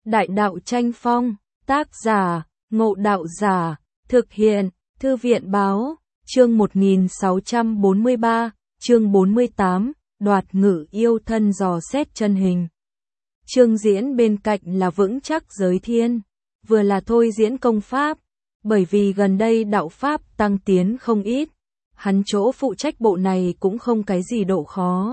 Đại đạo tranh phong, tác giả, Ngộ Đạo Giả, thực hiện, Thư viện báo, chương 1643, chương 48, đoạt ngự yêu thân dò xét chân hình. Chương diễn bên cạnh là vững chắc giới thiên, vừa là thôi diễn công pháp, bởi vì gần đây đạo pháp tăng tiến không ít, hắn chỗ phụ trách bộ này cũng không cái gì độ khó.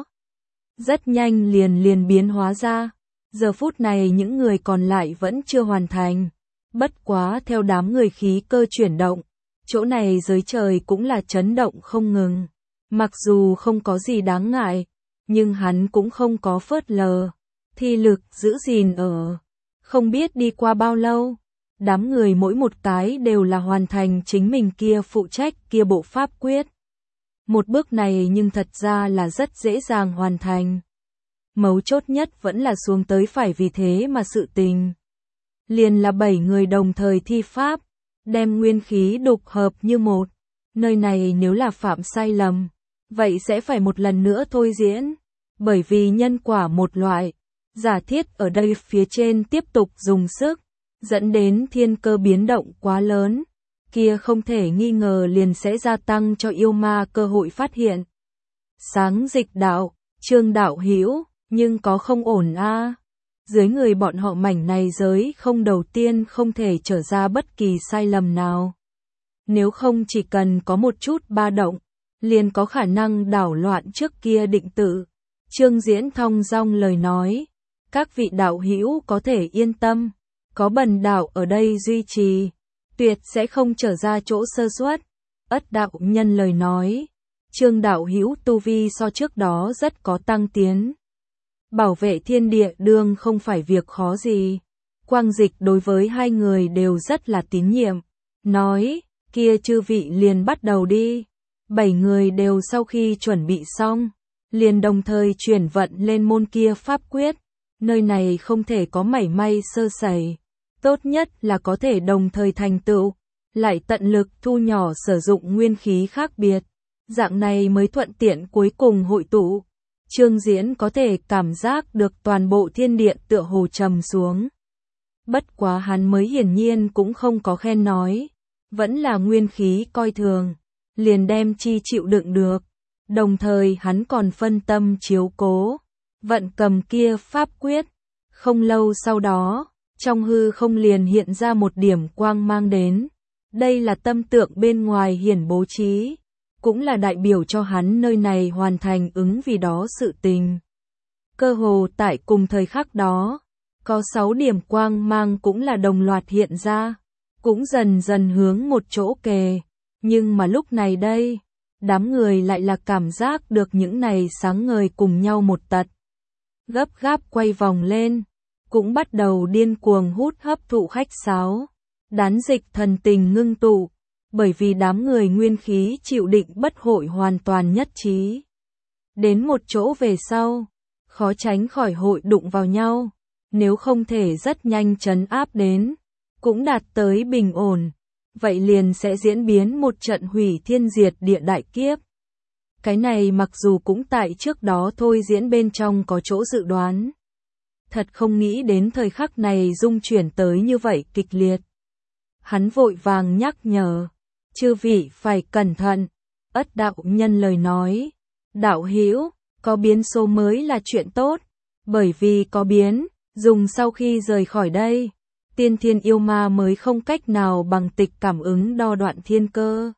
Rất nhanh liền biến hóa ra, giờ phút này những người còn lại vẫn chưa hoàn thành, bất quá theo đám người khí cơ chuyển động, chỗ này giới trời cũng là chấn động không ngừng. Mặc dù không có gì đáng ngại, nhưng hắn cũng không có phớt lờ, thi lực giữ gìn ở. Không biết đi qua bao lâu, đám người mỗi một cái đều là hoàn thành chính mình kia phụ trách kia bộ pháp quyết. Một bước này nhưng thật ra là rất dễ dàng hoàn thành. Mấu chốt nhất vẫn là xuống tới phải vì thế mà sự tình. Liền là 7 người đồng thời thi pháp, đem nguyên khí đục hợp như một. Nơi này nếu là phạm sai lầm, vậy sẽ phải một lần nữa thôi diễn. Bởi vì nhân quả một loại, giả thiết ở đây phía trên tiếp tục dùng sức, dẫn đến thiên cơ biến động quá lớn, kia không thể nghi ngờ liền sẽ gia tăng cho yêu ma cơ hội phát hiện. Sáng dịch đạo, Trương đạo hữu, nhưng có không ổn a. Dưới người bọn họ mảnh này giới không đầu tiên không thể trở ra bất kỳ sai lầm nào. Nếu không chỉ cần có một chút ba động, liền có khả năng đảo loạn trước kia định tự. Trương Diễn thong dong lời nói, các vị đạo hữu có thể yên tâm, có bần đạo ở đây duy trì, tuyệt sẽ không trở ra chỗ sơ suất. Ất đạo nhân lời nói, Trương đạo hữu tu vi so trước đó rất có tăng tiến. Bảo vệ thiên địa đương không phải việc khó gì. Quang Dịch đối với hai người đều rất là tín nhiệm, nói, kia chư vị liền bắt đầu đi. 7 người đều sau khi chuẩn bị xong, liền đồng thời chuyển vận lên môn kia pháp quyết. Nơi này không thể có mảy may sơ sẩy, tốt nhất là có thể đồng thời thành tựu, lại tận lực thu nhỏ sử dụng nguyên khí khác biệt. Dạng này mới thuận tiện cuối cùng hội tụ. Trương Diễn có thể cảm giác được toàn bộ thiên địa tựa hồ trầm xuống. Bất quá hắn mới hiển nhiên cũng không có khen nói, vẫn là nguyên khí coi thường, liền đem chi chịu đựng được. Đồng thời hắn còn phân tâm chiếu cố, vận cầm kia pháp quyết. Không lâu sau đó, trong hư không liền hiện ra một điểm quang mang đến. Đây là tâm tượng bên ngoài hiển bố trí, cũng là đại biểu cho hắn nơi này hoàn thành ứng vì đó sự tình. Cơ hồ tại cùng thời khắc đó, có 6 điểm quang mang cũng là đồng loạt hiện ra, cũng dần dần hướng một chỗ kề. Nhưng mà lúc này đây, đám người lại là cảm giác được những này sáng ngời cùng nhau một tật. Gấp gáp quay vòng lên, cũng bắt đầu điên cuồng hút hấp thụ khách sáo. Đán Dịch thần tình ngưng tụ, bởi vì đám người nguyên khí chịu định bất hội hoàn toàn nhất trí. Đến một chỗ về sau, khó tránh khỏi hội đụng vào nhau, nếu không thể rất nhanh trấn áp đến, cũng đạt tới bình ổn, vậy liền sẽ diễn biến một trận hủy thiên diệt địa đại kiếp. Cái này mặc dù cũng tại trước đó thôi diễn bên trong có chỗ dự đoán. Thật không nghĩ đến thời khắc này dung chuyển tới như vậy kịch liệt. Hắn vội vàng nhắc nhở, chư vị phải cẩn thận. Ất đạo nhân lời nói, đạo hữu, có biến số mới là chuyện tốt, bởi vì có biến, dùng sau khi rời khỏi đây, tiên thiên yêu ma mới không cách nào bằng tịch cảm ứng đo đoạn thiên cơ.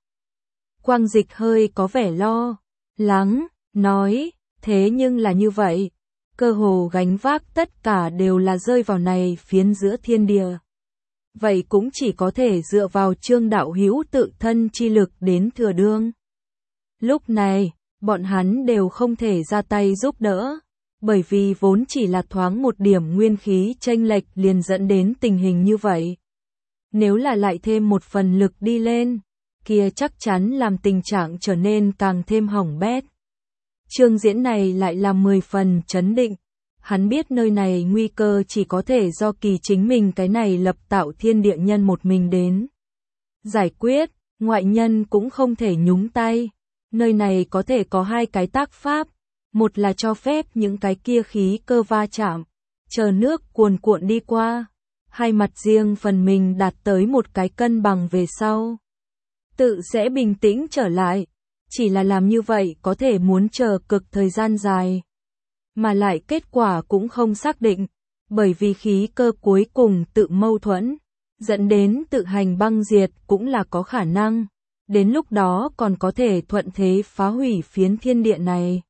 Quang Dịch hơi có vẻ lo lắng, nói, thế nhưng là như vậy, cơ hồ gánh vác tất cả đều là rơi vào này phiến giữa thiên địa. Vậy cũng chỉ có thể dựa vào Trương đạo hữu tự thân chi lực đến thừa đương. Lúc này, bọn hắn đều không thể ra tay giúp đỡ, bởi vì vốn chỉ là thoáng một điểm nguyên khí chênh lệch liền dẫn đến tình hình như vậy. Nếu là lại thêm một phần lực đi lên, kia chắc chắn làm tình trạng trở nên càng thêm hỏng bét. Trương Diễn này lại là 10 phần chấn định. Hắn biết nơi này nguy cơ chỉ có thể do kỳ chính mình cái này lập tạo thiên địa nhân một mình đến giải quyết, ngoại nhân cũng không thể nhúng tay. Nơi này có thể có 2 cái tác pháp, một là cho phép những cái kia khí cơ va chạm, chờ nước cuồn cuộn đi qua, hai mặt riêng phần mình đạt tới một cái cân bằng về sau, tự sẽ bình tĩnh trở lại. Chỉ là làm như vậy có thể muốn chờ cực thời gian dài, mà lại kết quả cũng không xác định, bởi vì khí cơ cuối cùng tự mâu thuẫn, dẫn đến tự hành băng diệt cũng là có khả năng. Đến lúc đó còn có thể thuận thế phá hủy phiến thiên địa này.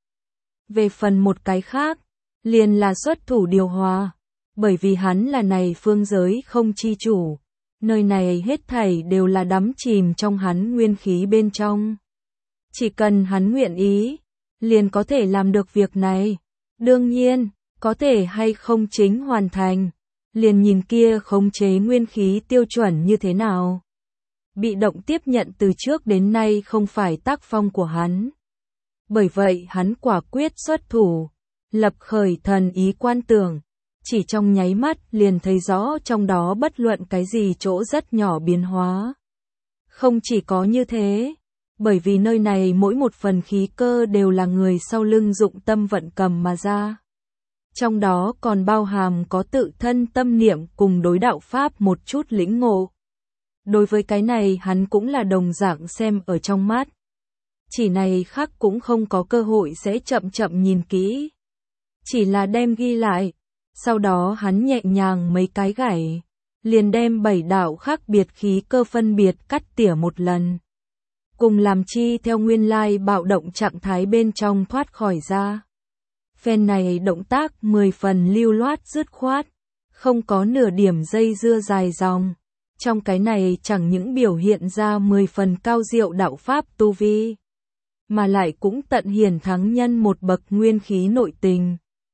Về phần một cái khác, liền là xuất thủ điều hòa, bởi vì hắn là này phương giới không chi chủ, nơi này hết thảy đều là đắm chìm trong hắn nguyên khí bên trong. Chỉ cần hắn nguyện ý, liền có thể làm được việc này. Đương nhiên, có thể hay không chính hoàn thành, liền nhìn kia khống chế nguyên khí tiêu chuẩn như thế nào. Bị động tiếp nhận từ trước đến nay không phải tác phong của hắn. Bởi vậy hắn quả quyết xuất thủ, lập khởi thần ý quan tưởng, chỉ trong nháy mắt liền thấy rõ trong đó bất luận cái gì chỗ rất nhỏ biến hóa. Không chỉ có như thế, bởi vì nơi này mỗi một phần khí cơ đều là người sau lưng dụng tâm vận cầm mà ra. Trong đó còn bao hàm có tự thân tâm niệm cùng đối đạo pháp một chút lĩnh ngộ. Đối với cái này hắn cũng là đồng dạng xem ở trong mắt. Chỉ này khác cũng không có cơ hội sẽ chậm chậm nhìn kỹ. Chỉ là đem ghi lại, sau đó hắn nhẹ nhàng mấy cái gảy, liền đem 7 đạo khác biệt khí cơ phân biệt cắt tỉa một lần. Cùng làm chi theo nguyên lai bạo động trạng thái bên trong thoát khỏi ra. Phen này động tác 10 phần lưu loát dứt khoát, không có nửa điểm dây dưa dài dòng. Trong cái này chẳng những biểu hiện ra 10 phần cao diệu đạo pháp tu vi, mà lại cũng tận hiển thắng nhân một bậc nguyên khí nội tình.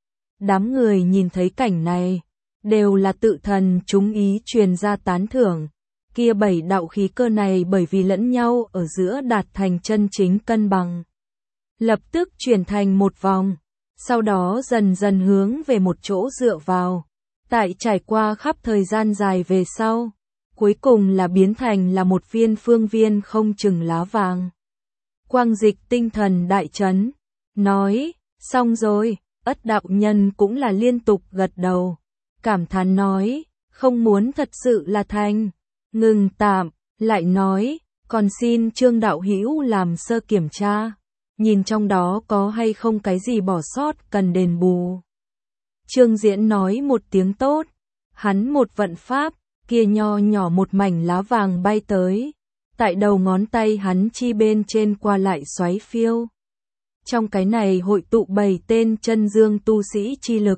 Đám người nhìn thấy cảnh này, đều là tự thần chúng ý truyền ra tán thưởng. Kia 7 đạo khí cơ này bởi vì lẫn nhau ở giữa đạt thành chân chính cân bằng, lập tức chuyển thành một vòng, sau đó dần dần hướng về một chỗ dựa vào. Tại trải qua khắp thời gian dài về sau, cuối cùng là biến thành là một viên phương viên không chừng lá vàng. Quang Dịch tinh thần đại chấn, nói, xong rồi. Ất đạo nhân cũng là liên tục gật đầu, cảm thán nói, không muốn thật sự là thành. Ngừng tạm, lại nói, còn xin Trương đạo hữu làm sơ kiểm tra, nhìn trong đó có hay không cái gì bỏ sót cần đền bù. Trương Diễn nói một tiếng tốt, hắn một vận pháp, kia nho nhỏ một mảnh lá vàng bay tới, tại đầu ngón tay hắn chi bên trên qua lại xoáy phiêu. Trong cái này hội tụ 7 tên chân dương tu sĩ chi lực.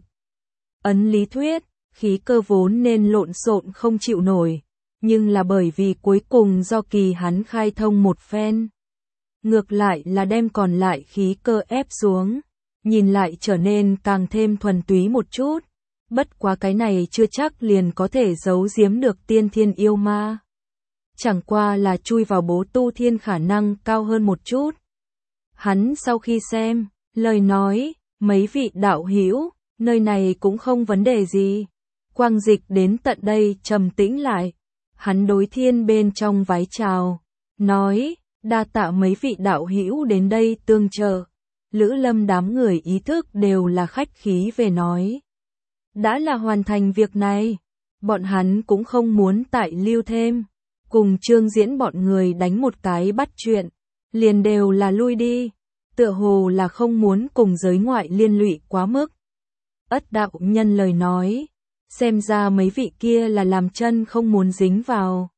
Ấn lý thuyết, khí cơ vốn nên lộn xộn không chịu nổi, nhưng là bởi vì cuối cùng do kỳ hắn khai thông một phen, ngược lại là đem còn lại khí cơ ép xuống, nhìn lại trở nên càng thêm thuần túy một chút. Bất quá cái này chưa chắc liền có thể giấu giếm được tiên thiên yêu ma. Chẳng qua là chui vào bố tu thiên khả năng cao hơn một chút. Hắn sau khi xem, lời nói, mấy vị đạo hữu, nơi này cũng không vấn đề gì. Quang Dịch đến tận đây trầm tĩnh lại, hắn đối thiên bên trong vái chào, nói, đa tạ mấy vị đạo hữu đến đây tương trợ. Lữ Lâm đám người ý thức đều là khách khí về nói. Đã là hoàn thành việc này, bọn hắn cũng không muốn tại lưu thêm, cùng Trương Diễn bọn người đánh một cái bắt chuyện, liền đều là lui đi, tựa hồ là không muốn cùng giới ngoại liên lụy quá mức. Ất đạo nhân lời nói, xem ra mấy vị kia là làm chân không muốn dính vào.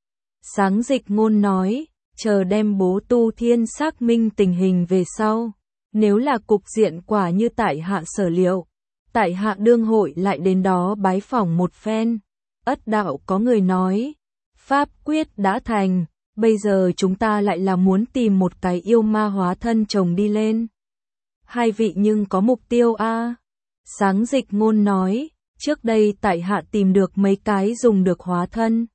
Sáng Dịch ngôn nói, chờ đem bố tu thiên xác minh tình hình về sau, nếu là cục diện quả như tại hạ sở liệu, tại hạ đương hội lại đến đó bái phỏng một phen. Ất đạo có người nói, pháp quyết đã thành, bây giờ chúng ta lại là muốn tìm một cái yêu ma hóa thân chồng đi lên. Hai vị nhưng có mục tiêu a? Sáng Dịch ngôn nói, trước đây tại hạ tìm được mấy cái dùng được hóa thân.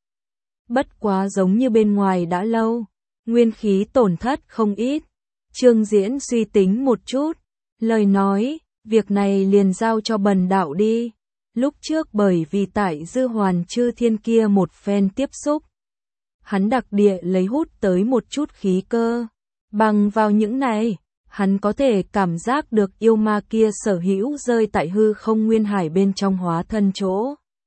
Bất quá giống như bên ngoài đã lâu, nguyên khí tổn thất không ít. Trương Diễn suy tính một chút, lời nói, việc này liền giao cho bần đạo đi. Lúc trước bởi vì tại Dư Hoàn Chư Thiên kia một phen tiếp xúc, hắn đặc địa lấy hút tới một chút khí cơ. Bằng vào những này, hắn có thể cảm giác được yêu ma kia sở hữu rơi tại hư không nguyên hải bên trong hóa thân chỗ.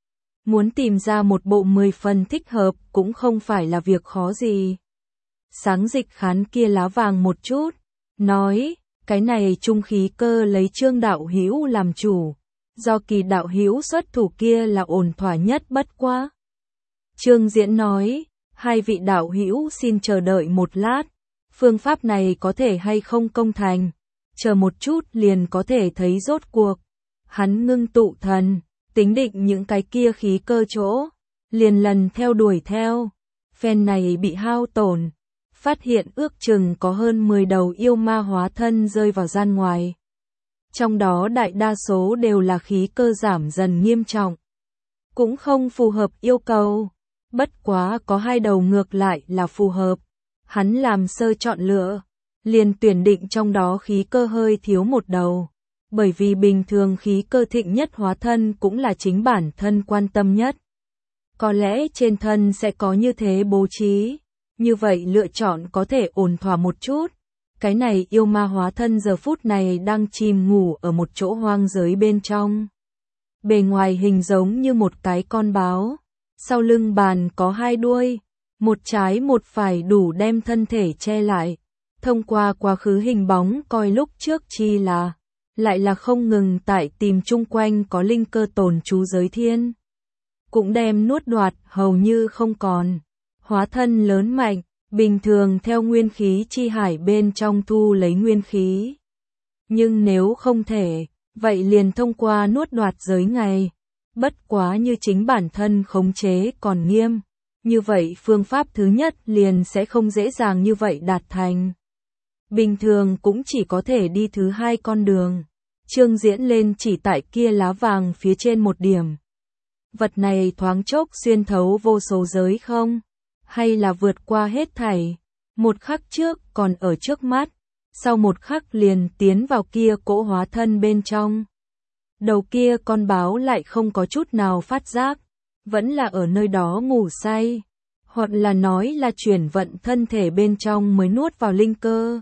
Muốn tìm ra một bộ 10 phần thích hợp cũng không phải là việc khó gì. Sáng Dịch Khán kia lá vàng một chút, nói, cái này trung khí cơ lấy Trương đạo hữu làm chủ, do Kỳ đạo hữu xuất thủ kia là ổn thỏa nhất bất quá. Trương Diễn nói, hai vị đạo hữu xin chờ đợi một lát, phương pháp này có thể hay không công thành, chờ một chút liền có thể thấy rốt cuộc. Hắn ngưng tụ thần, tính định những cái kia khí cơ chỗ, liền lần theo đuổi theo, phen này bị hao tổn, phát hiện ước chừng có hơn 10 đầu yêu ma hóa thân rơi vào gian ngoài. Trong đó đại đa số đều là khí cơ giảm dần nghiêm trọng, cũng không phù hợp yêu cầu, bất quá có 2 đầu ngược lại là phù hợp. Hắn làm sơ chọn lựa, liền tuyển định trong đó khí cơ hơi thiếu một đầu, bởi vì bình thường khí cơ thịnh nhất hóa thân cũng là chính bản thân quan tâm nhất. Có lẽ trên thân sẽ có như thế bố trí, như vậy lựa chọn có thể ổn thỏa một chút. Cái này yêu ma hóa thân giờ phút này đang chìm ngủ ở một chỗ hoang giới bên trong. Bề ngoài hình giống như một cái con báo, sau lưng bàn có 2 đuôi, một trái một phải đủ đem thân thể che lại. Thông qua quá khứ hình bóng coi lúc trước chi là, lại là không ngừng tại tìm chung quanh có linh cơ tồn trú giới thiên. Cũng đem nuốt đoạt hầu như không còn. Hóa thân lớn mạnh, bình thường theo nguyên khí chi hải bên trong thu lấy nguyên khí. Nhưng nếu không thể, vậy liền thông qua nuốt đoạt giới ngày. Bất quá như chính bản thân khống chế còn nghiêm, như vậy phương pháp thứ nhất liền sẽ không dễ dàng như vậy đạt thành. Bình thường cũng chỉ có thể đi thứ 2 con đường. Trương Diễn lên chỉ tại kia lá vàng phía trên một điểm. Vật này thoáng chốc xuyên thấu vô số giới không? Hay là vượt qua hết thảy? Một khắc trước còn ở trước mắt, sau một khắc liền tiến vào kia cỗ hóa thân bên trong. Đầu kia con báo lại không có chút nào phát giác, vẫn là ở nơi đó ngủ say, hoặc là nói là chuyển vận thân thể bên trong mới nuốt vào linh cơ.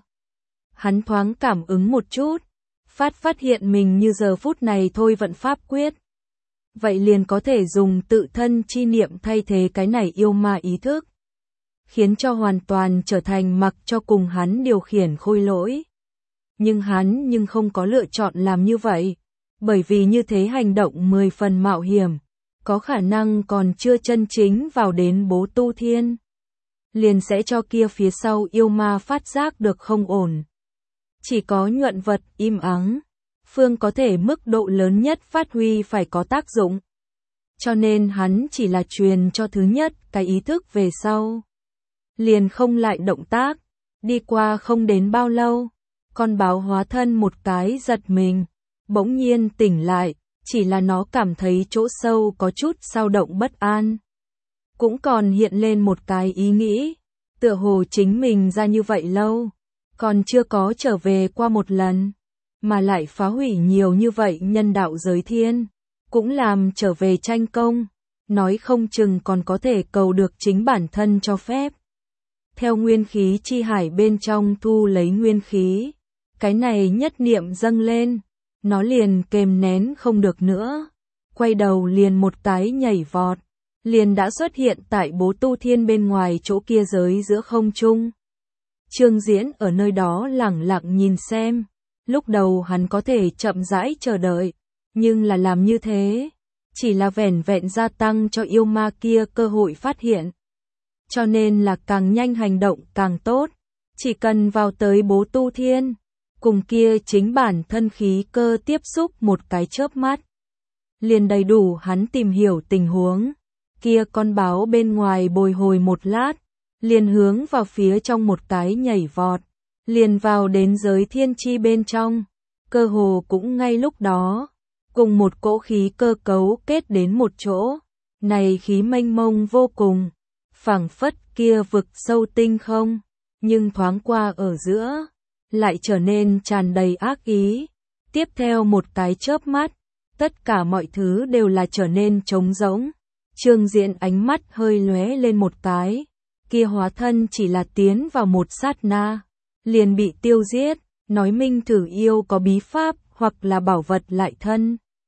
Hắn thoáng cảm ứng một chút, phát hiện mình như giờ phút này thôi vận pháp quyết. Vậy liền có thể dùng tự thân chi niệm thay thế cái này yêu ma ý thức, khiến cho hoàn toàn trở thành mặc cho cùng hắn điều khiển khôi lỗi. Nhưng hắn không có lựa chọn làm như vậy, bởi vì như thế hành động 10 phần mạo hiểm, có khả năng còn chưa chân chính vào đến bố tu thiên. Liền sẽ cho kia phía sau yêu ma phát giác được không ổn. Chỉ có nhuận vật im ắng, phương có thể mức độ lớn nhất phát huy phải có tác dụng. Cho nên hắn chỉ là truyền cho thứ nhất cái ý thức về sau. Liền không lại động tác, đi qua không đến bao lâu, con báo hóa thân một cái giật mình, bỗng nhiên tỉnh lại, chỉ là nó cảm thấy chỗ sâu có chút dao động bất an. Cũng còn hiện lên một cái ý nghĩ, tựa hồ chính mình ra như vậy lâu, còn chưa có trở về qua một lần, mà lại phá hủy nhiều như vậy nhân đạo giới thiên, cũng làm trở về tranh công, nói không chừng còn có thể cầu được chính bản thân cho phép. Theo nguyên khí chi hải bên trong thu lấy nguyên khí, cái này nhất niệm dâng lên, nó liền kềm nén không được nữa, quay đầu liền một cái nhảy vọt, liền đã xuất hiện tại bố tu thiên bên ngoài chỗ kia giới giữa không trung. Trương Diễn ở nơi đó lẳng lặng nhìn xem, lúc đầu hắn có thể chậm rãi chờ đợi, nhưng là làm như thế, chỉ là vẻn vẹn gia tăng cho yêu ma kia cơ hội phát hiện. Cho nên là càng nhanh hành động càng tốt, chỉ cần vào tới bố tu thiên, cùng kia chính bản thân khí cơ tiếp xúc một cái chớp mắt. Liền đầy đủ hắn tìm hiểu tình huống, kia con báo bên ngoài bồi hồi một lát, liền hướng vào phía trong một cái nhảy vọt, liền vào đến giới thiên chi bên trong, cơ hồ cũng ngay lúc đó, cùng một cỗ khí cơ cấu kết đến một chỗ, này khí mênh mông vô cùng, phảng phất kia vực sâu tinh không, nhưng thoáng qua ở giữa, lại trở nên tràn đầy ác ý. Tiếp theo một cái chớp mắt, tất cả mọi thứ đều là trở nên trống rỗng. Trương Diễn ánh mắt hơi lóe lên một cái, kia hóa thân chỉ là tiến vào một sát na, liền bị tiêu giết, nói minh thử yêu có bí pháp hoặc là bảo vật lại thân.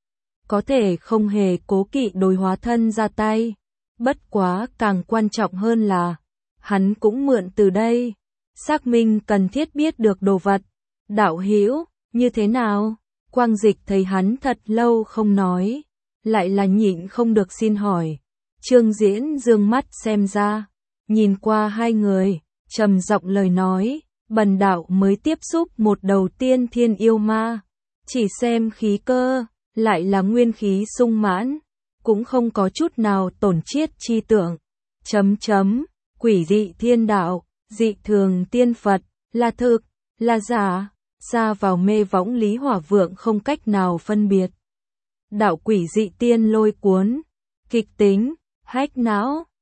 có thể không hề cố kỵ đối hóa thân ra tay. Bất quá càng quan trọng hơn là, hắn cũng mượn từ đây, xác minh cần thiết biết được đồ vật. Đạo hữu, như thế nào? Quang Dịch thấy hắn thật lâu không nói, lại là nhịn không được xin hỏi. Trương Diễn dương mắt xem ra, nhìn qua hai người, trầm giọng lời nói, bần đạo mới tiếp xúc một đầu tiên thiên yêu ma, chỉ xem khí cơ, lại là nguyên khí sung mãn, cũng không có chút nào tổn chiết chi tưởng. Quỷ dị thiên đạo, dị thường tiên Phật, là thực, là giả, xa vào mê võng Lý Hỏa Vượng không cách nào phân biệt. Đạo quỷ dị tiên lôi cuốn, kịch tính, hách não,